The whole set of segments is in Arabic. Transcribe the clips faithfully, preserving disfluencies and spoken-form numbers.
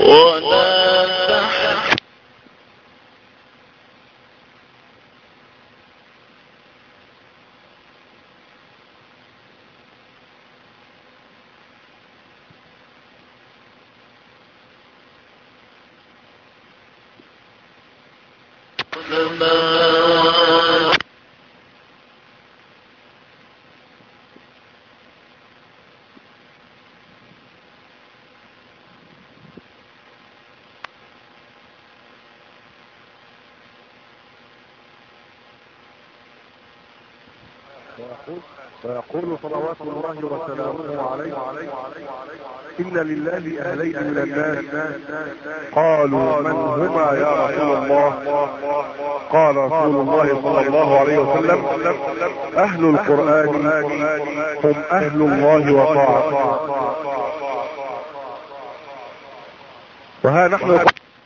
ولا تحزن ويقول صلوات الله وسلامه عليه: إن لله أهلين من الناس، قالوا من هما يا رسول الله؟ قال رسول الله صلى الله عليه وسلم: أهل القرآن هم أهل الله وطاعته. وها نحن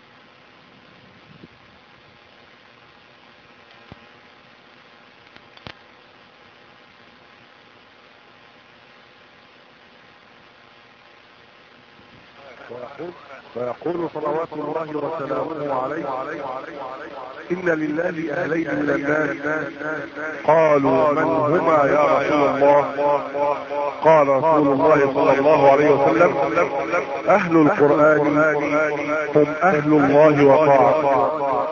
ويقول صلوات الله وسلامه عليه: إن لله أهلين من الناس، قالوا من هما يا رسول الله؟ قال رسول الله صلى الله عليه وسلم: أهل القرآن هم أهل الله وطاعته.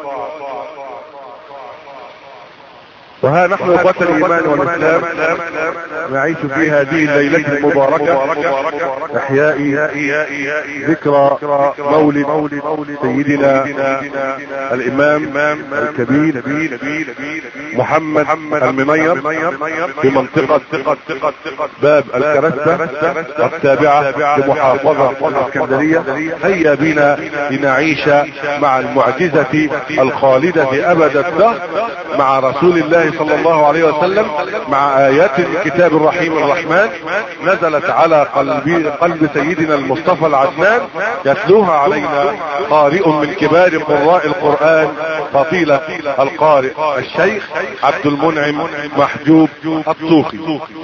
وها نحن إخوة الإيمان والإسلام نعيش في هذه الليلة المباركة إحياء ذكرى مولد سيدنا الإمام الكبير محمد المنير في منطقة باب الكرستة التابعة لمحافظة الإسكندرية. هيا بنا لنعيش مع المعجزة الخالدة أبد الدهر مع رسول الله صلى الله عليه وسلم، مع آيات الكتاب الرحيم الرحمن نزلت على قلب قلب سيدنا المصطفى العدنان، يتلوها علينا قارئ من كبار قراء القرآن، فضيلة القارئ الشيخ عبد المنعم محجوب الطوخي.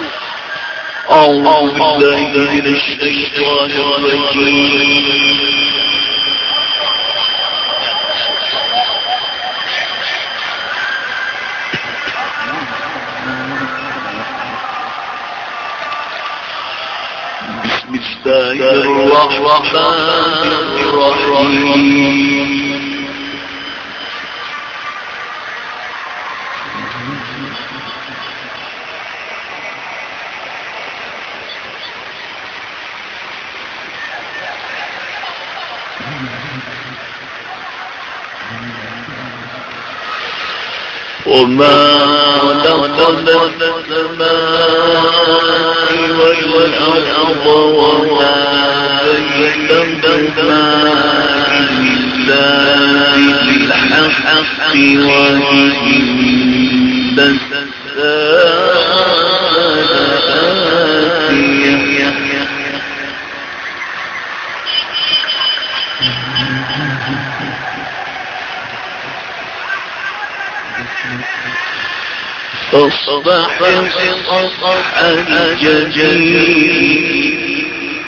أعوذ بالله من الشيطان الرجيم. بسم الله الرحمن الرحيم. وما خلقنا السماء والأرض وما بينهما إلا بالحق وإن الساعة آتية. فاصبح صفحا الجحيم.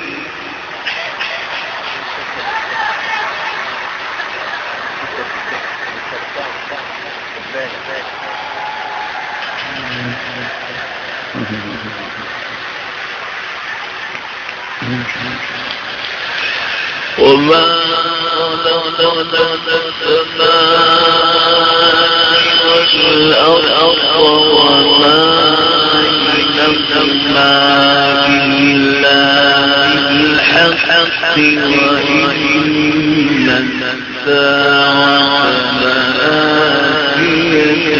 وما خلقنا السماء والأرض وما بينهما إلا بالحق وإن الساعة لآتية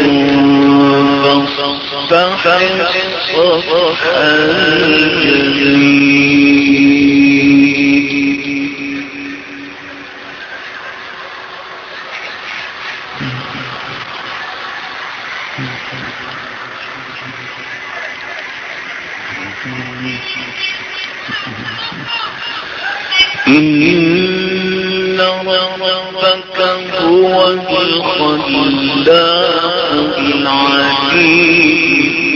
فاصفح صفحا جميلا. إن ربك هو الخلاق العليم.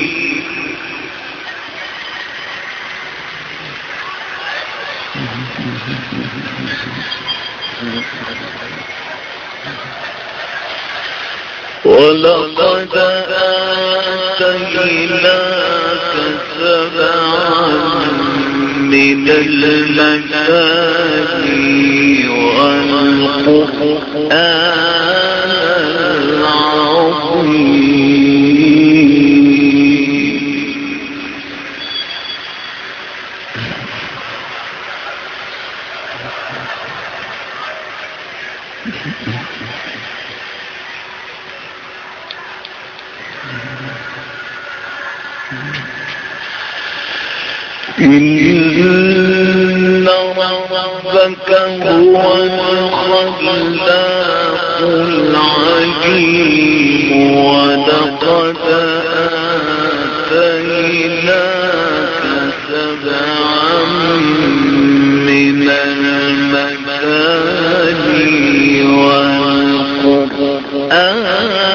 ولقد آتيناك سبعا من المثاني والقرآن العظيم. إن ربك هو الخلاق العليم ولقد آتيناك سبعا من المثاني والقرآن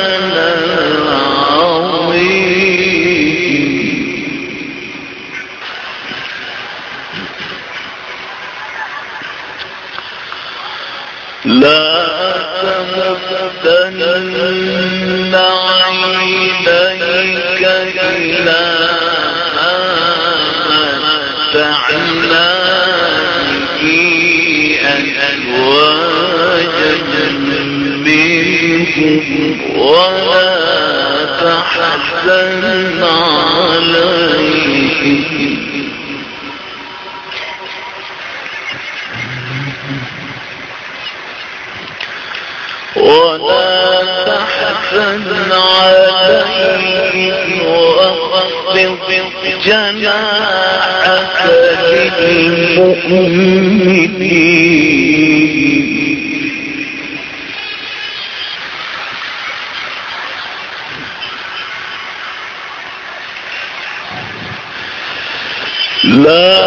لا تمدن عينيك إلى ما متعنا به أزواجا منهم ولا تحزن عليهم ولا تحزن عليهم واخفض جناحك للمؤمنين لا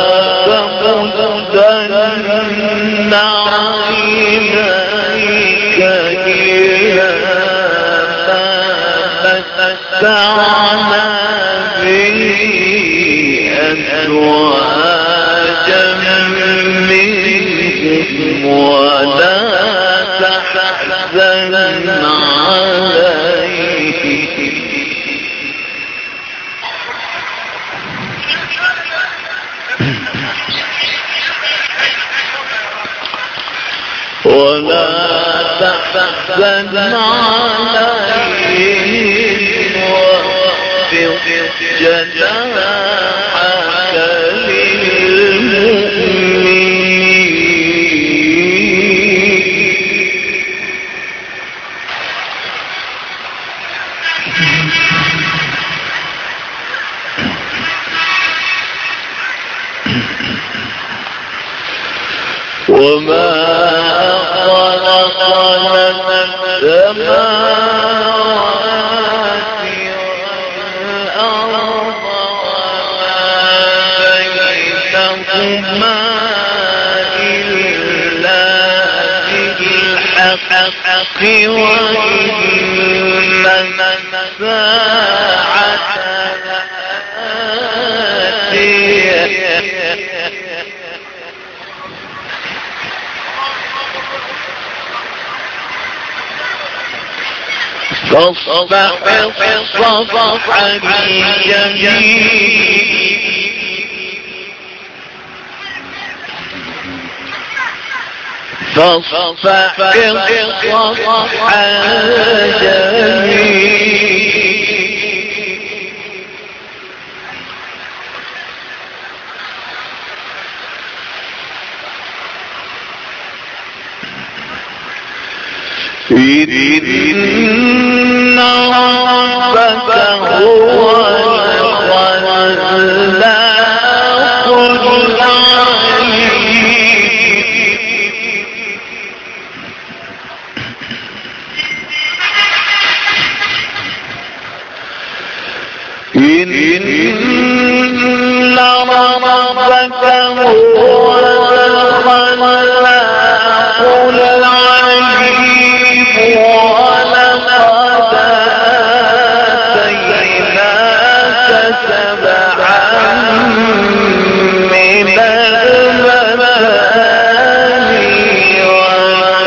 تمدن عينيك إلى ما متعنا به أزواجا منهم ولا تحزن عليهم ولا تحزن عليهم واخفض جناحك للمؤمنين وما خلقنا السماوات والأرض وما بينهما إلا بالحق وإن الساعة آتية فاصفح الصفح الجميل فاصفح الصفح الجميل إن ربك هو الخلاق العليم إن ربك هو الخلاق العليم ولقد آتيناك سبعا من المثاني والقرآن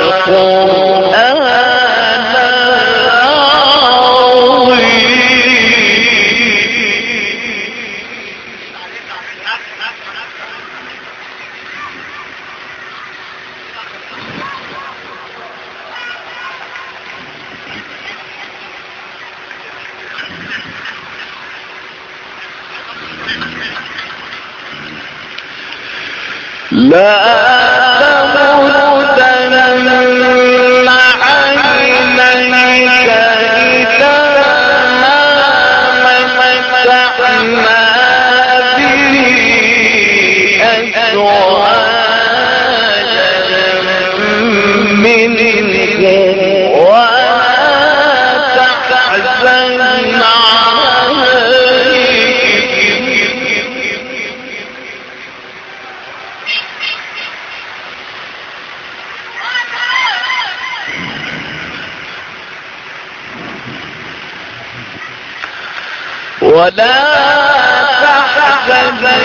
لا تمدن عينيك إلى ما متعنا به أزواجا منهم ولا تحزن ولا تحزن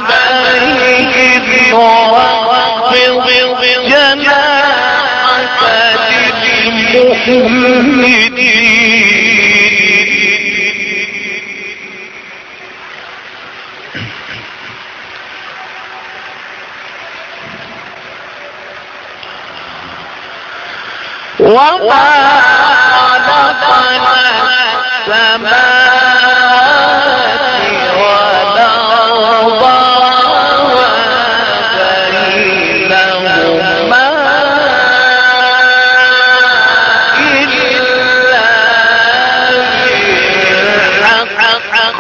عليهم واخفض جناحك للمؤمنين وما خلقنا السماوات والأرض وبينهما إلا بالحق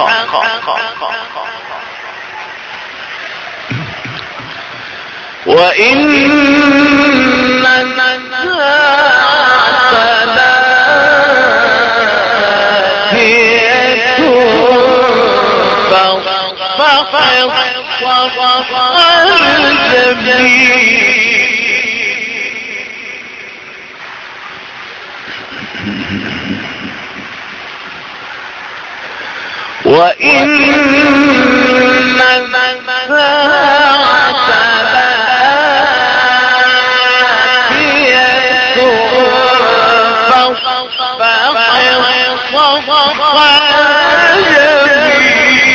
وإن وإن الساعة لآتية فاصفح صفحا جميلا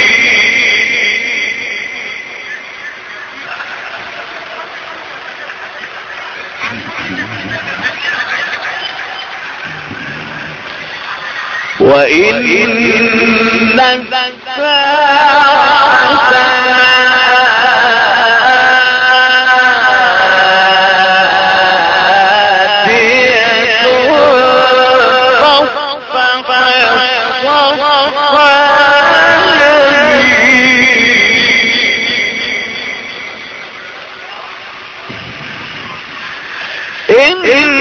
وإن الساعة لآتية فاصفح صفحا جميلا إن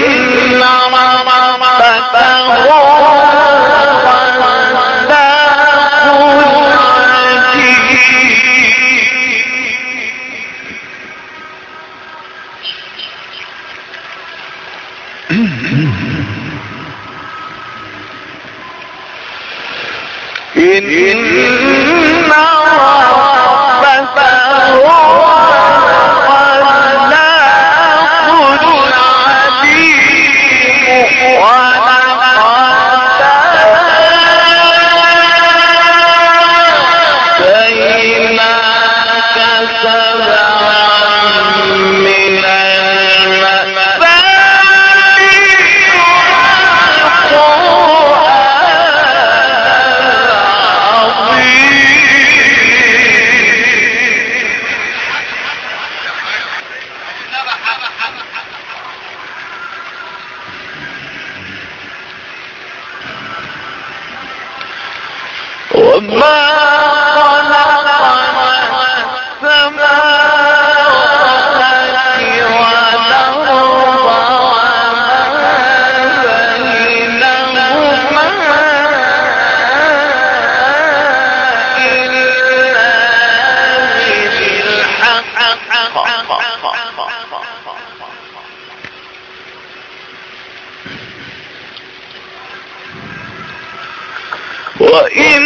ربك هو إن ربك هو الخلاق العليم ولقد آتيناك سبعا من المثاني وما خلقنا السماوات والأرض وما بينهما إلا بالحق وإن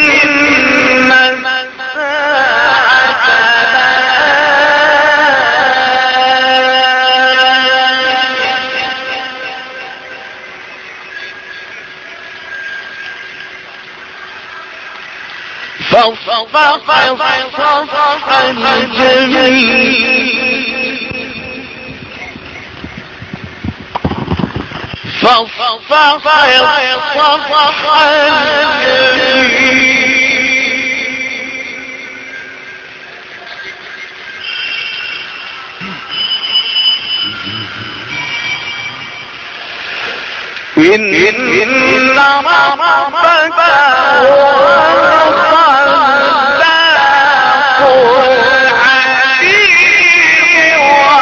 فاصفح صفحا جميلا فاصفح صفحا جميلا إن إن ربك هو الخلاق العليم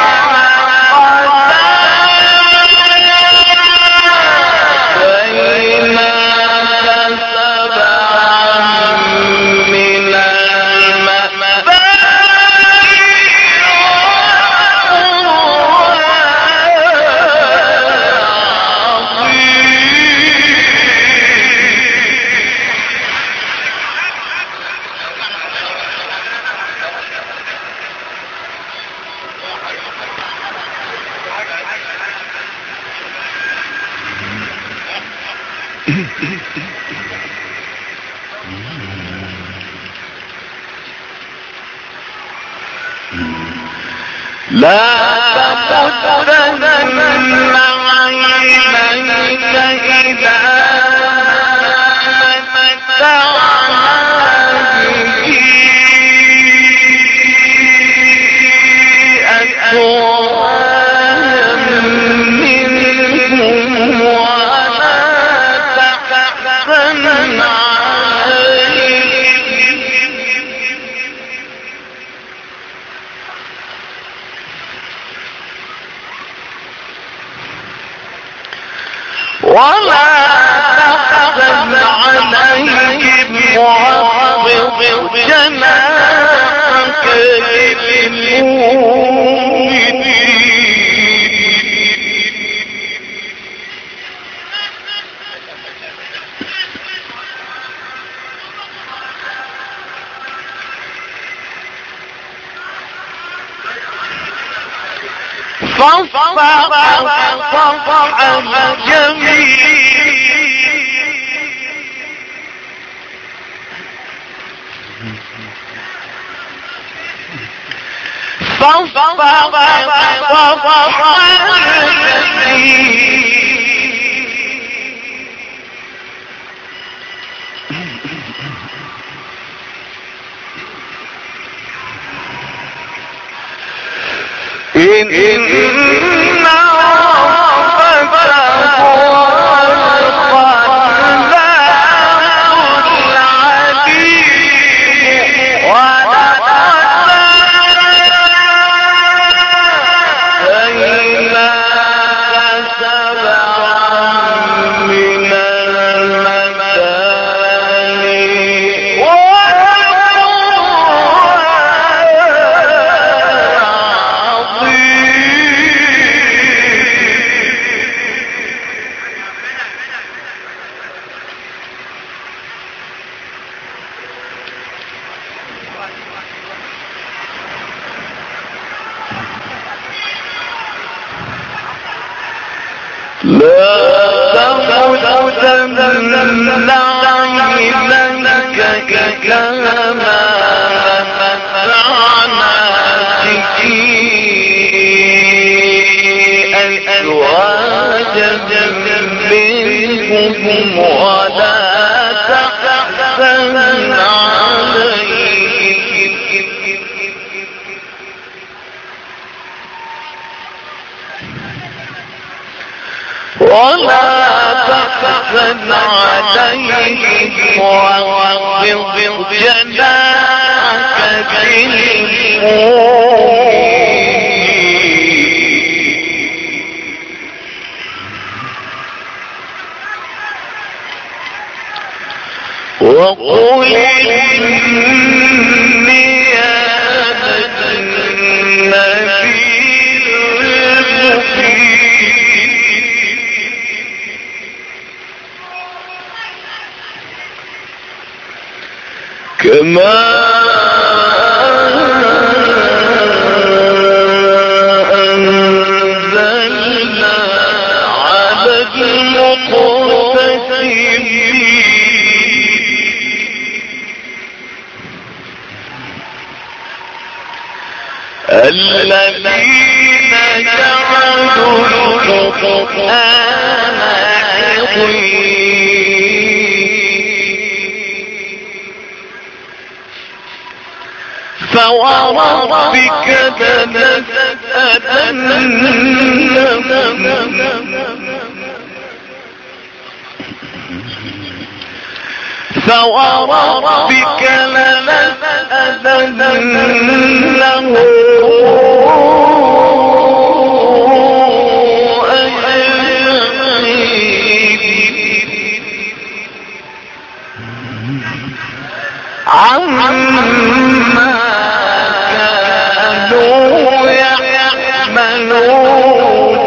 بينك سبعا من لا تمدن عينيك إلى متعنا به أزواجا منهم ولا تحزن عليهم ولا تحزن عليهم واخفض جناحك للمؤمنين فاصفح صفح الجميل فاصفح صفح الجميل إن إن ربك هو الخلاق العليم بينك سبعا من المثاني لا تمدن عينيك إلى ما متعنا به أزواجا منهم ولا تحزن عليهم ولا تحزن عليهم واخفض جناحك للمؤمنين وقل إني أنا النبي المبين كما أنزلنا على المقتسمين الذين جعلوا القرآن عظيم فوربك لنسألنهم فوربك لنسألنهم عما كانوا يعملون.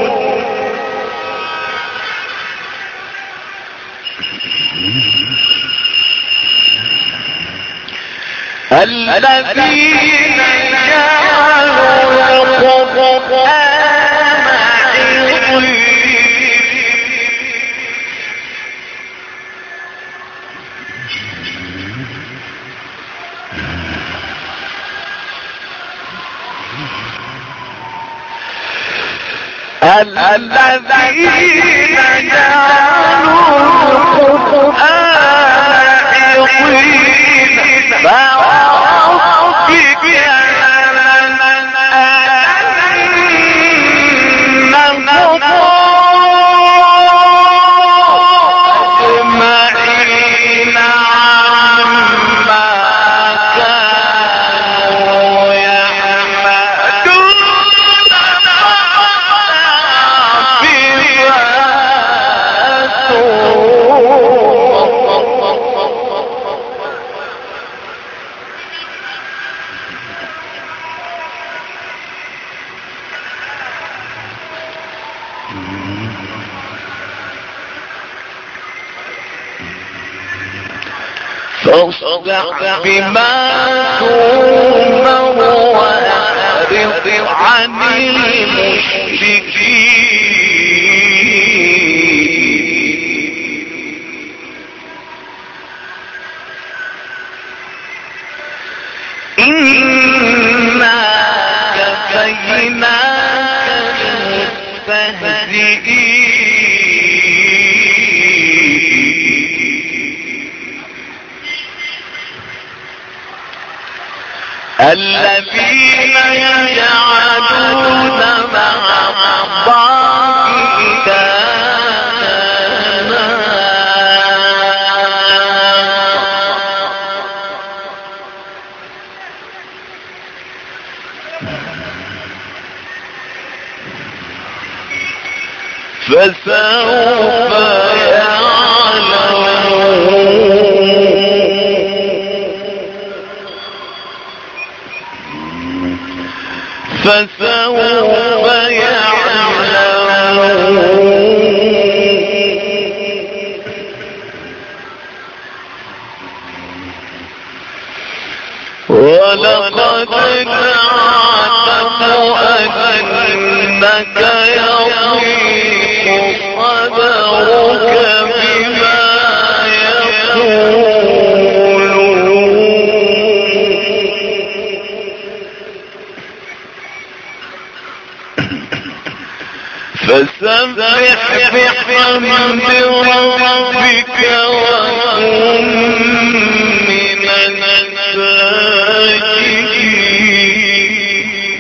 الذين جعلوا القرآن عضين الذين جعلوا القرآن عضين فوربك لنسألنهم أجمعين عما كانوا يعملون. فاصدع بما تؤمر وأعرض عن المشركين إنا كفيناك المستهزئين. الذين يجعلون مع الله إلهًا فسوف فسوف يعلمون. ولقد نعلم أنك يضيق صدرك بما فسبح بحمد ربك وكن من الساجدين.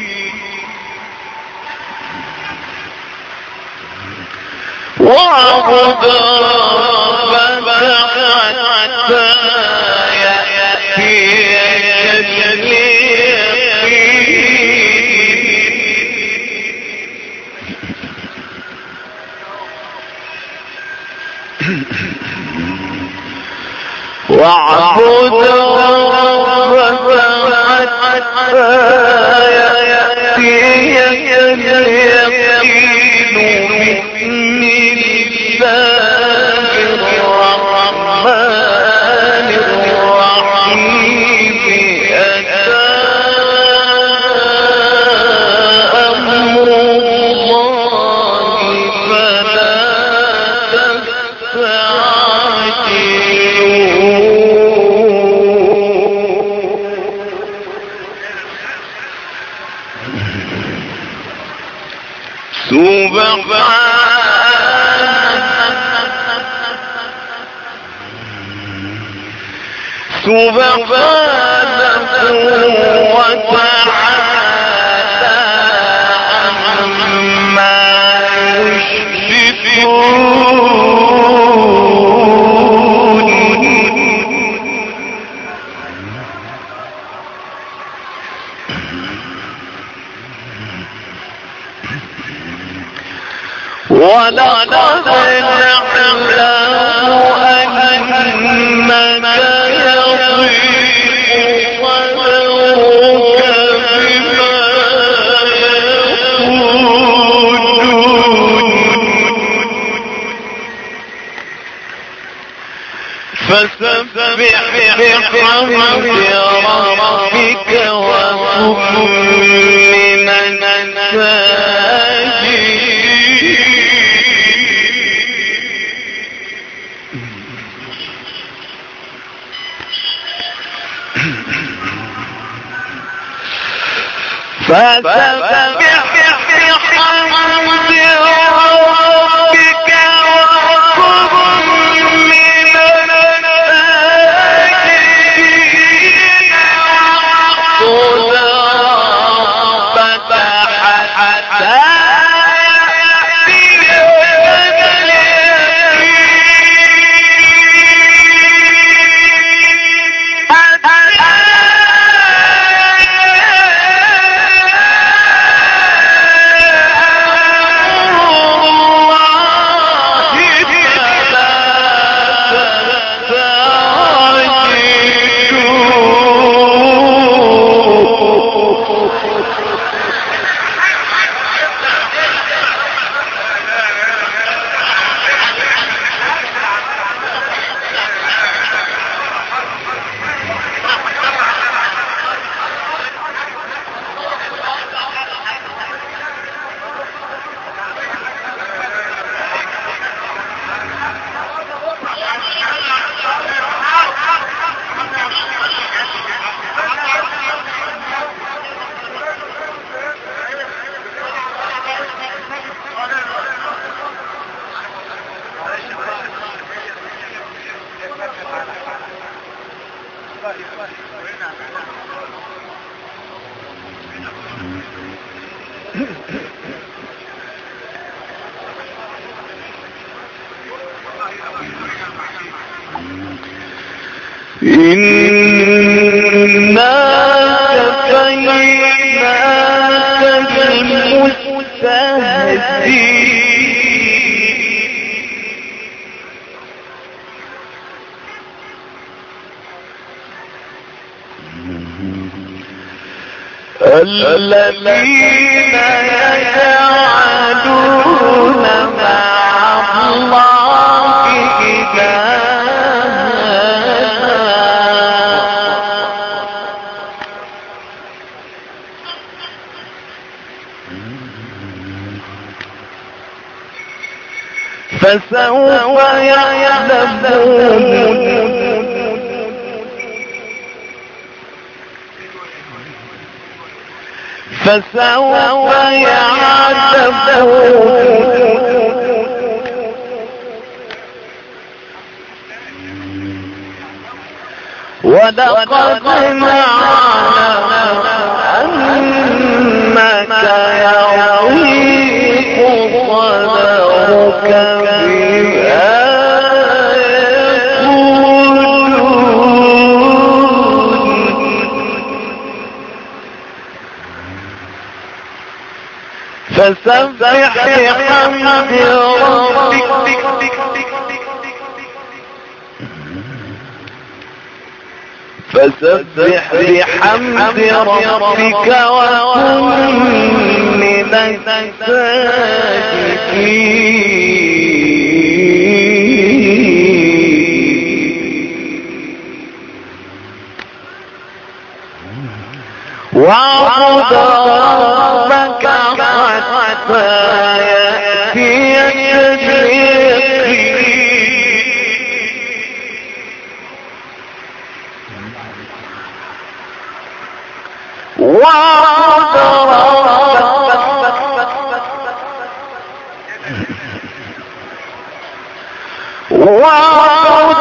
واعبد ربك حتى يأتيك واعبد ربك حتى يأتيك اليقين. بسم الله الرحمن الرحيم. أتى أمر الله فلا سبحانه وتعالى عما يشركون. فسبح بحمد ربك وكن من الساجدين. فسبح بحمد ربك وكن من الساجدين واعبد ربك حتى يأتيك إنا كفيناك المستهزئين الذين يجعلون مع الله إلها فسوف يعلمون فسوف يعلمون ولقد نعلم أنك يضيق صدرك بما فسبح بحمد ربك فسبح بحمد ربك وكن من الساجدين واعبد ربك حتى يأتيك اليقين واعبد ربك واعبد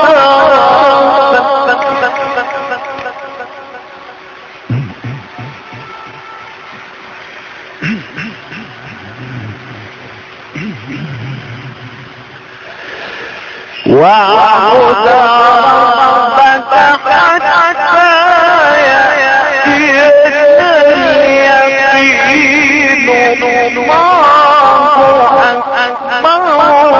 واعبد ربك حتى يأتيك اليقين الله أكبر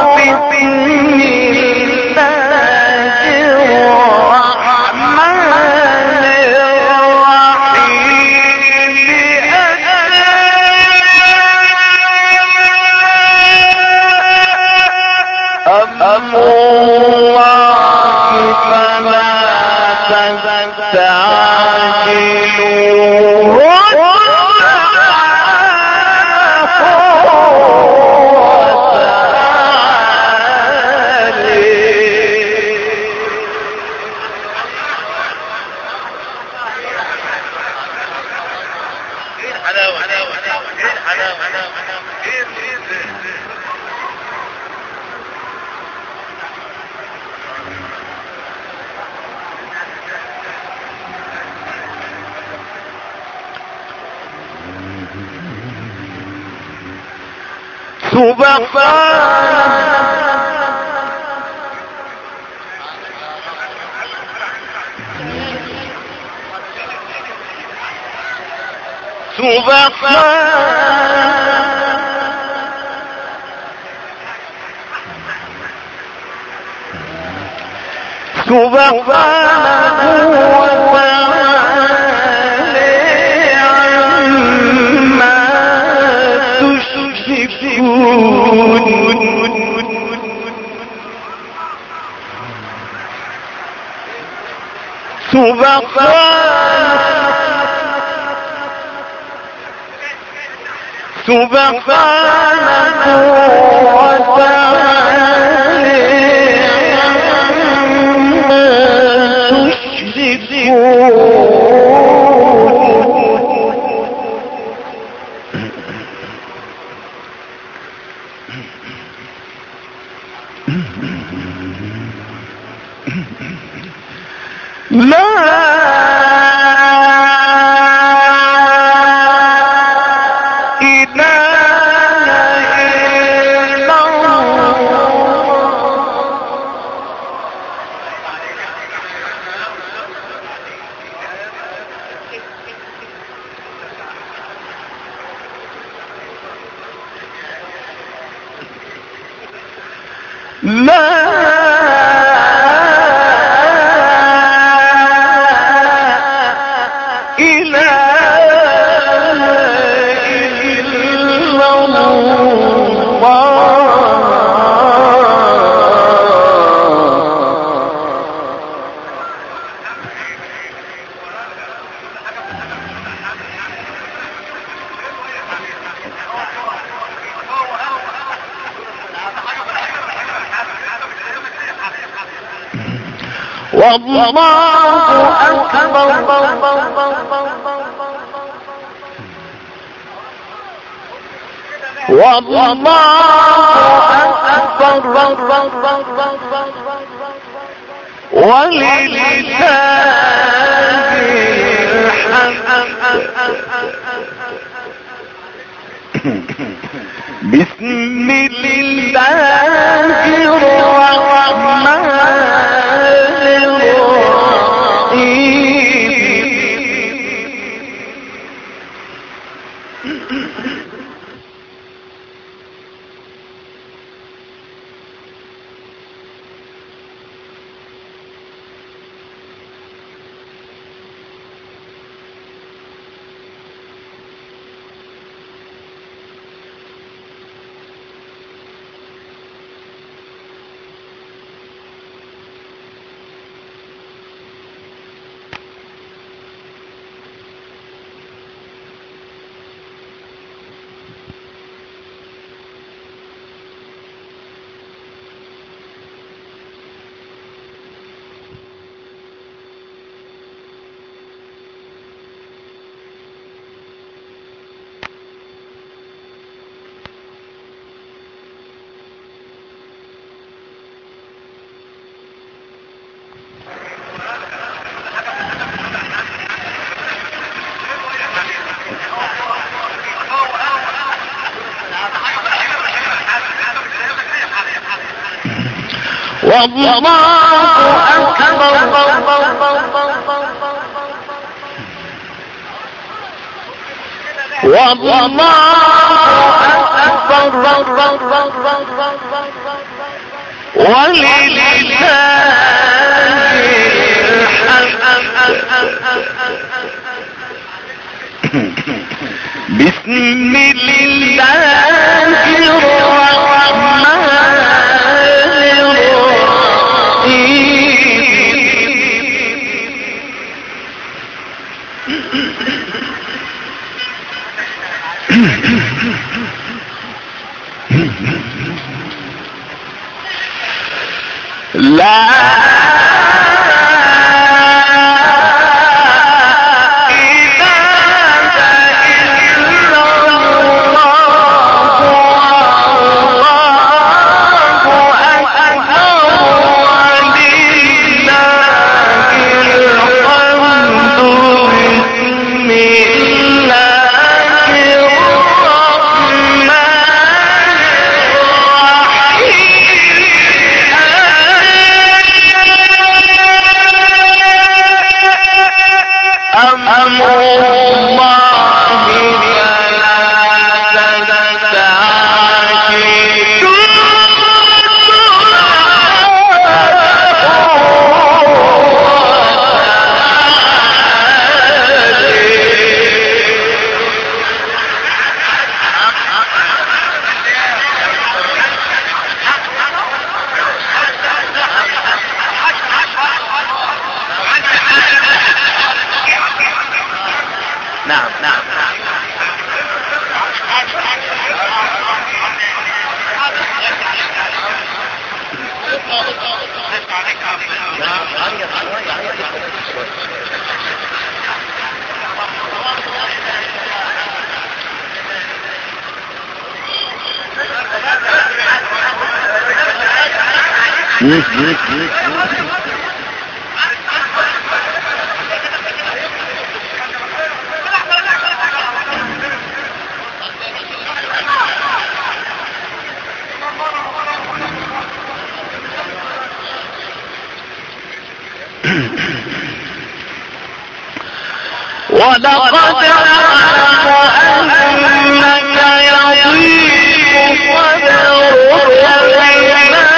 ولقد أعلم أنك يضيق صدرك بما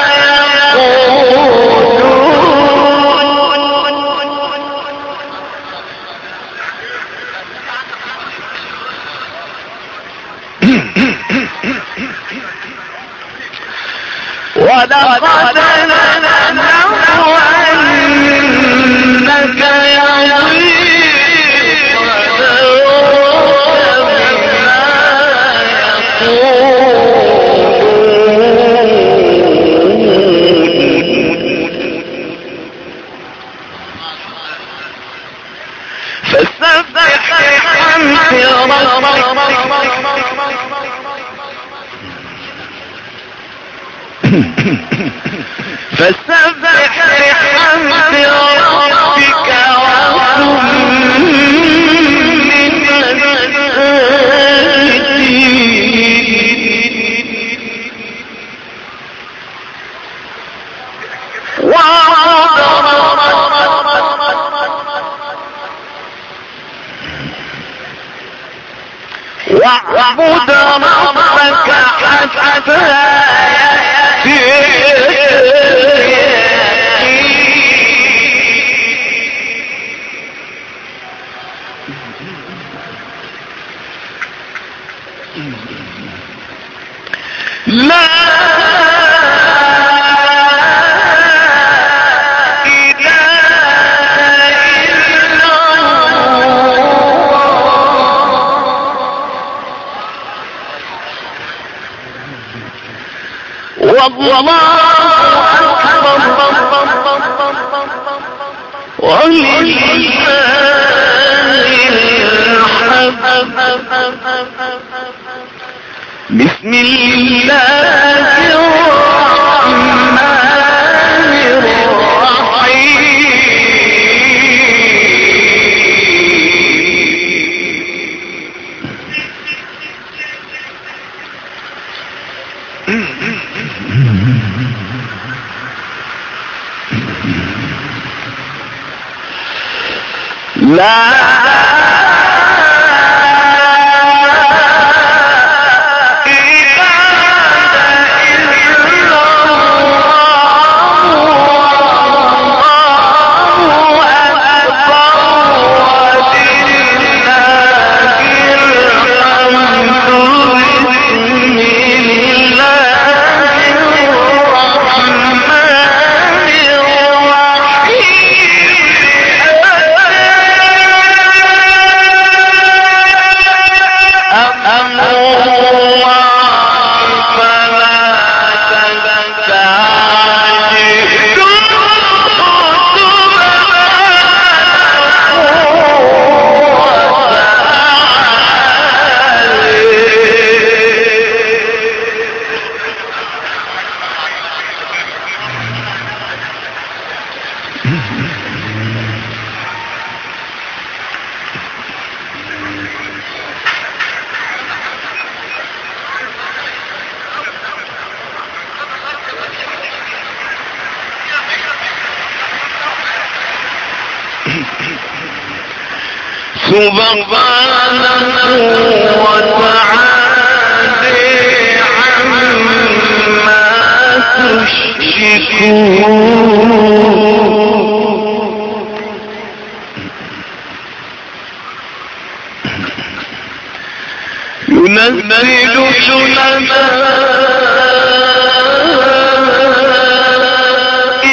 ولقد نعلم أنك يضيق صدرك بما يقولون فسبح بحمد فسبح بحمد ربك وكن من الساجدين واعبد ربك حتى لا والله أكبر ولله الحمد بسم الله الرحمن الرحيم لا سبحانه وتعالى عما تشركون ينزل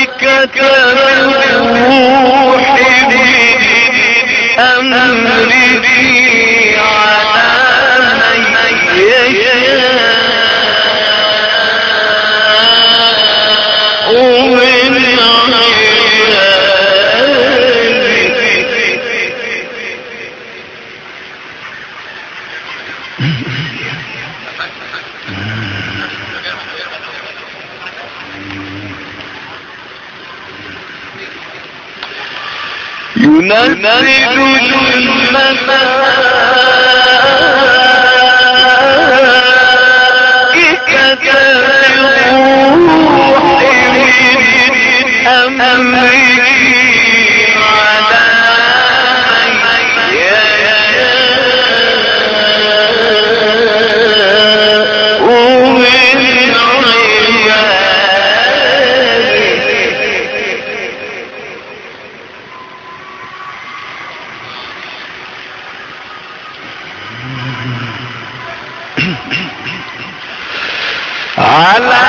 الملائكة بالروح من أمره ينزل الملائكة بالروح من أمره على من يشاء من على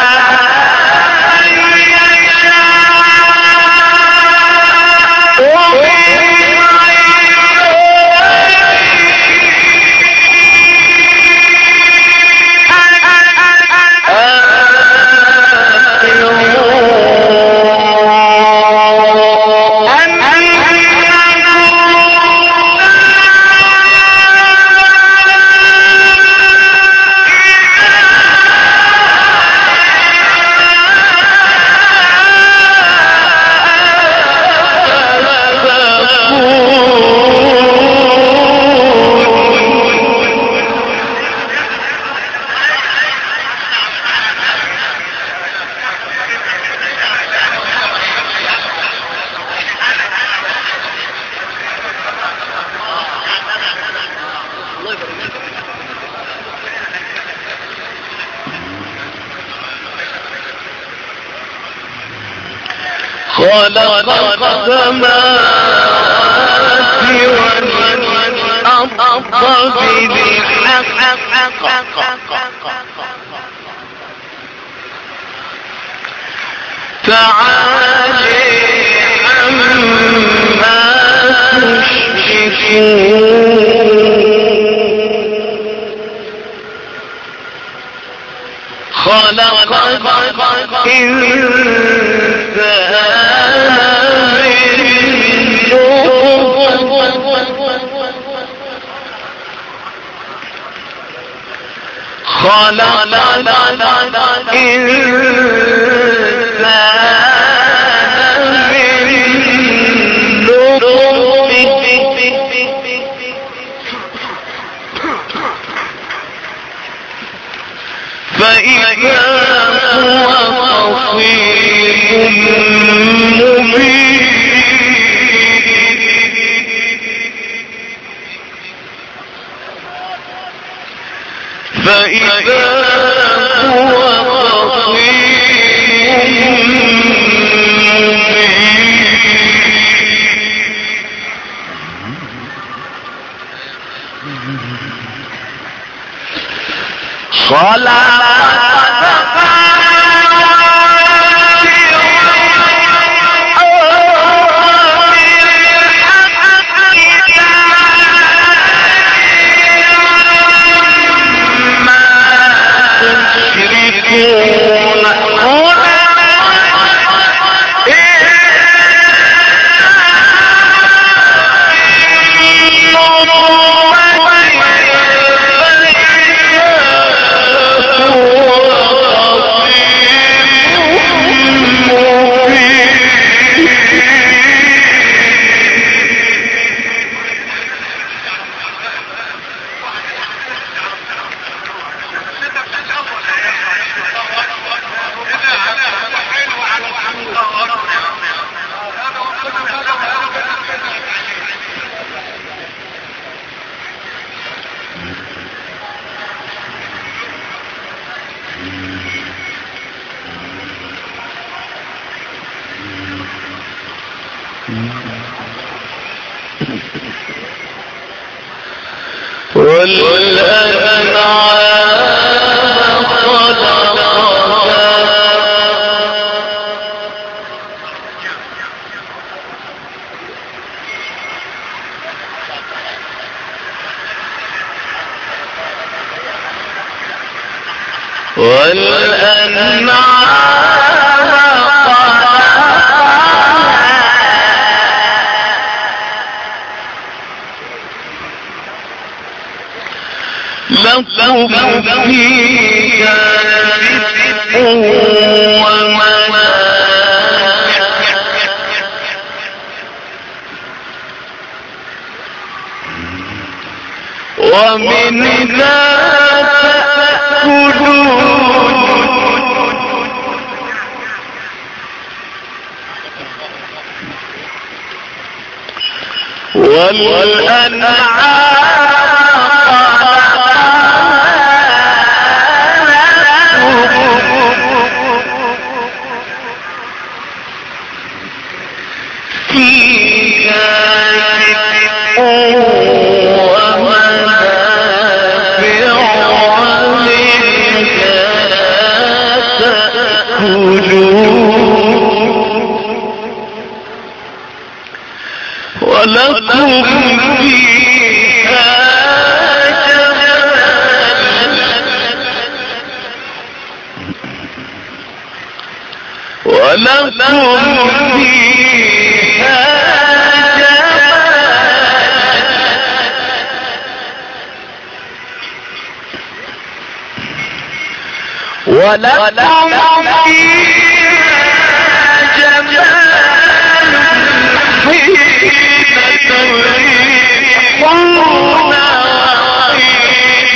خلق السماوات والأرض بالحق تعالى عما تشركون خلق الإنسان خلق الإنسان من نطفة فإذا هو خصيم مبين فإذا هو خصيم مبين خلق والأنعام خلقها لكم فيها دفء ومنافع ومنها تأكلون ولكم فيها جمال ولكم فيها جمال ولكم فيها جمال حين تريحون وحين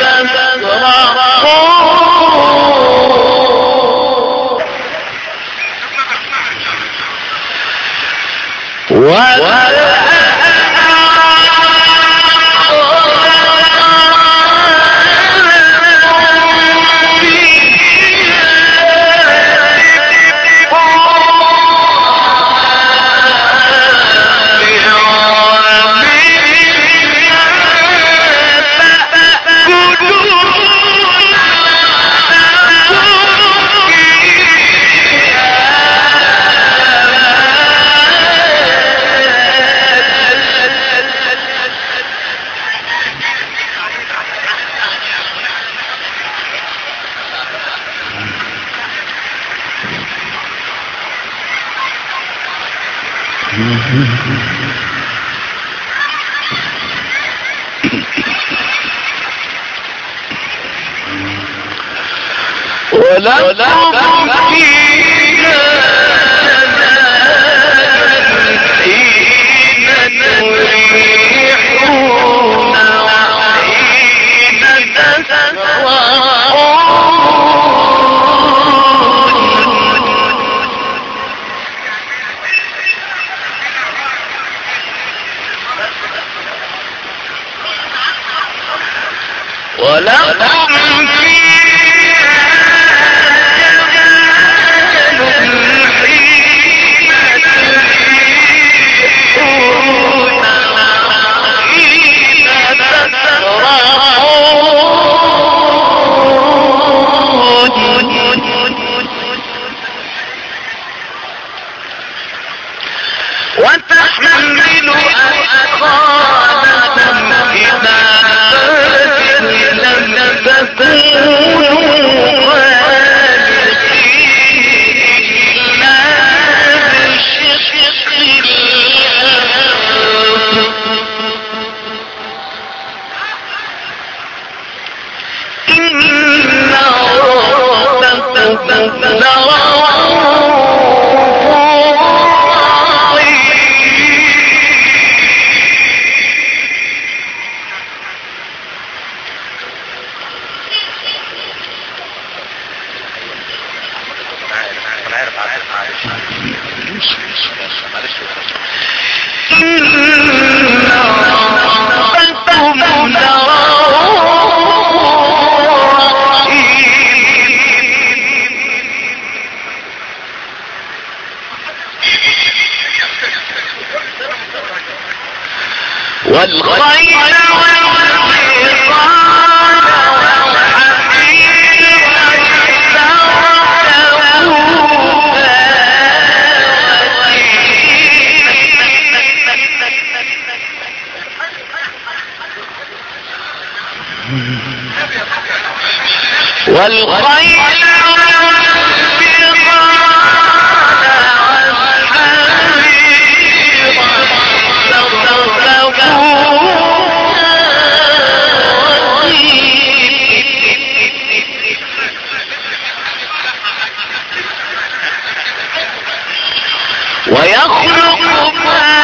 ولكم فيها حين تريحون وحين تسرحون ولكم وتحمل أثقالكم إلى بلد لم تكونوا بالغين بشق الأنفس إن ربكم والخيل والبغال والحمير والخيل ويخلق ما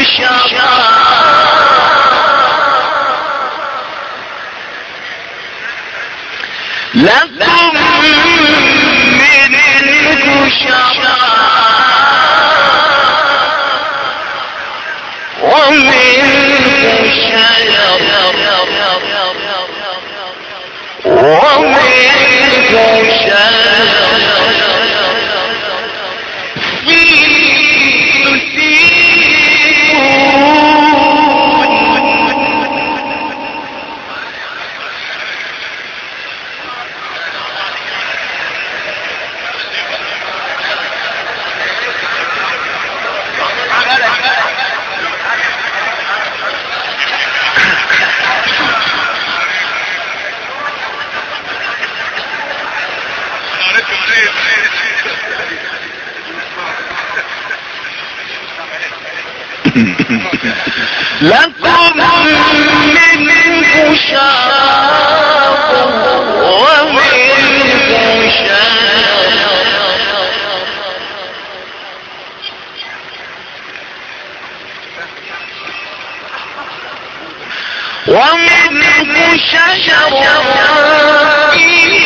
لكم منه شراب ومنه شجر ومنه شجر فيه لكم منه شراب ومنه شجر ومنه شجر فيه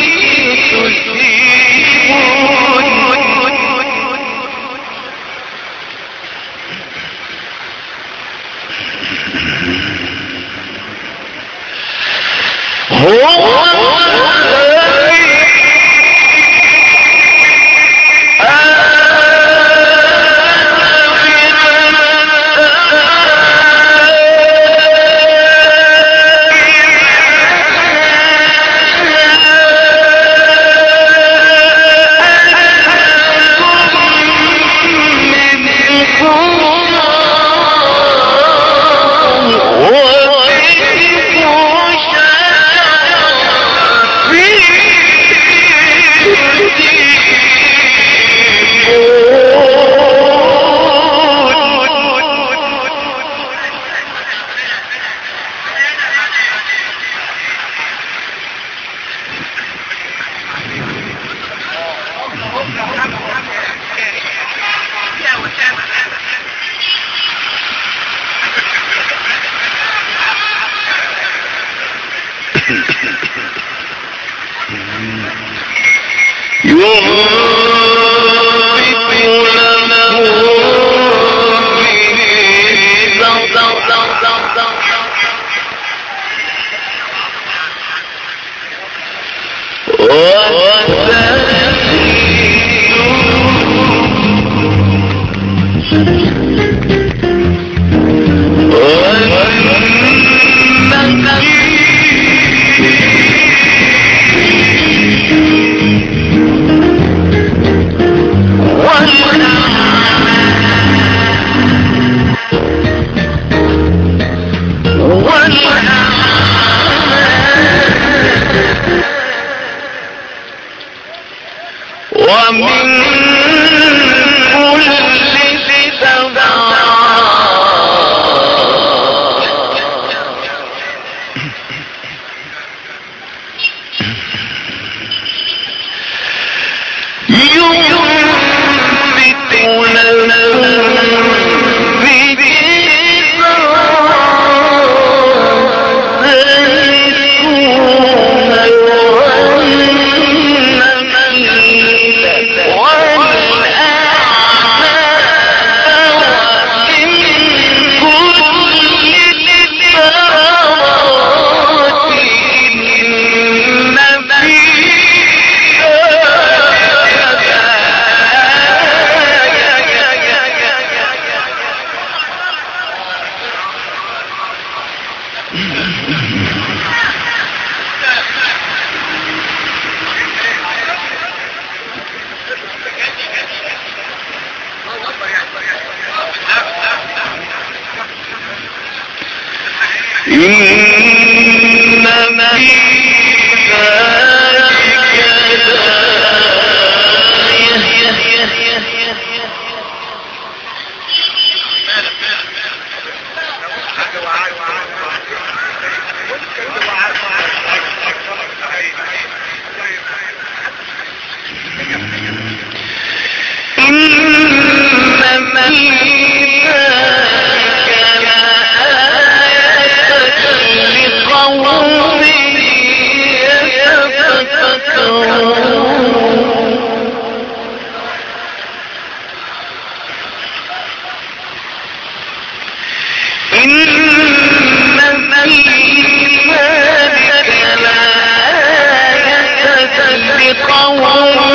تسيبون هو ومن كل إنما في إنما لقوم يتفكرون إن في ذلك لآية لقوم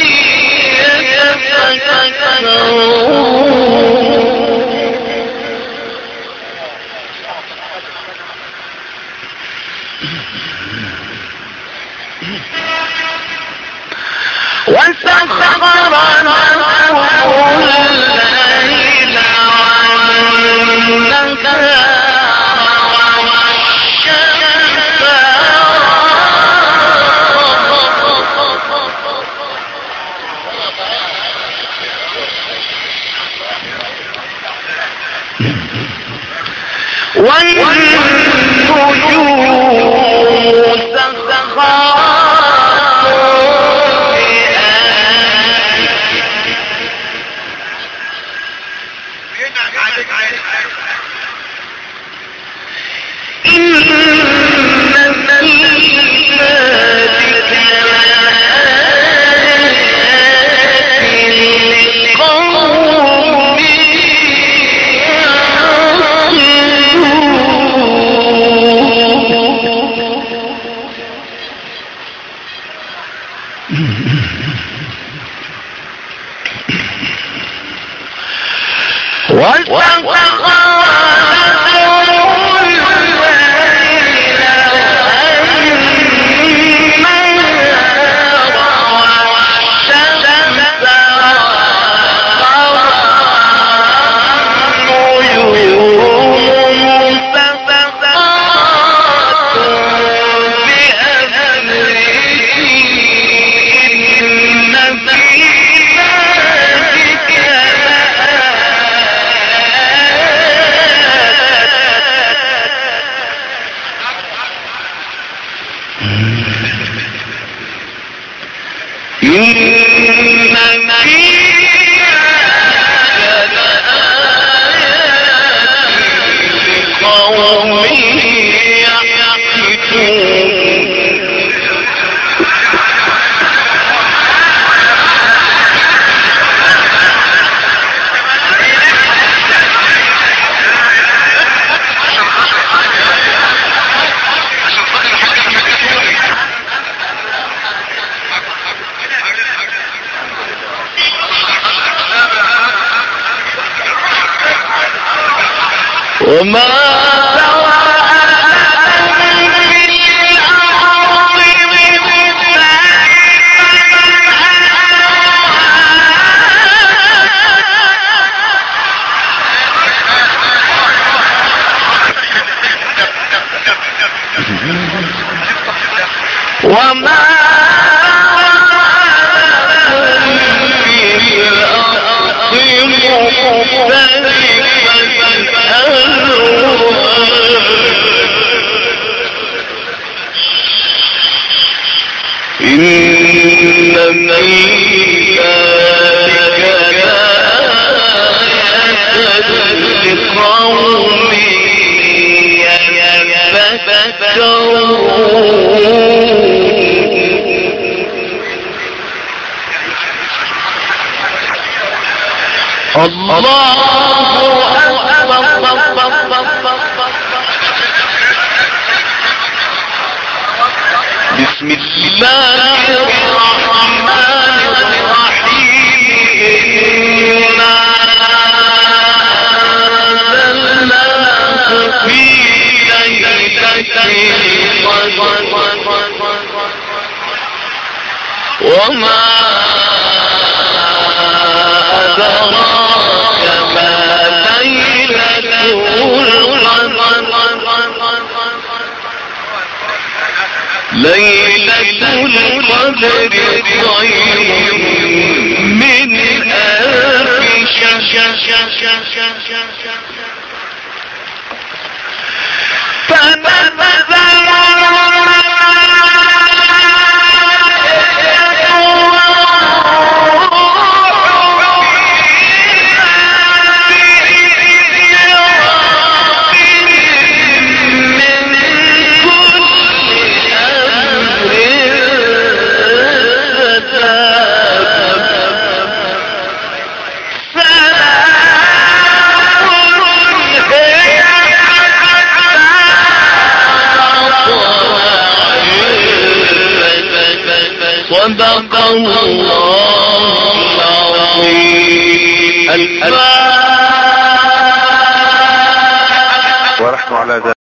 وسخر لكم الليل والنهار والشمس والنجوم سخرات إن في ذلك لآيات لقوم وما وما في الأرض إن في ذلك لآية لقوم يتفكرون الله أكبر. بسم الله الرحمن الرحيم إنا أنزلناه في ليلة القدر وما أدراك ما ليلة ليلة القدر خير من ألف شهر فنزل من كل صدق الله العظيم. ونحن على ذلك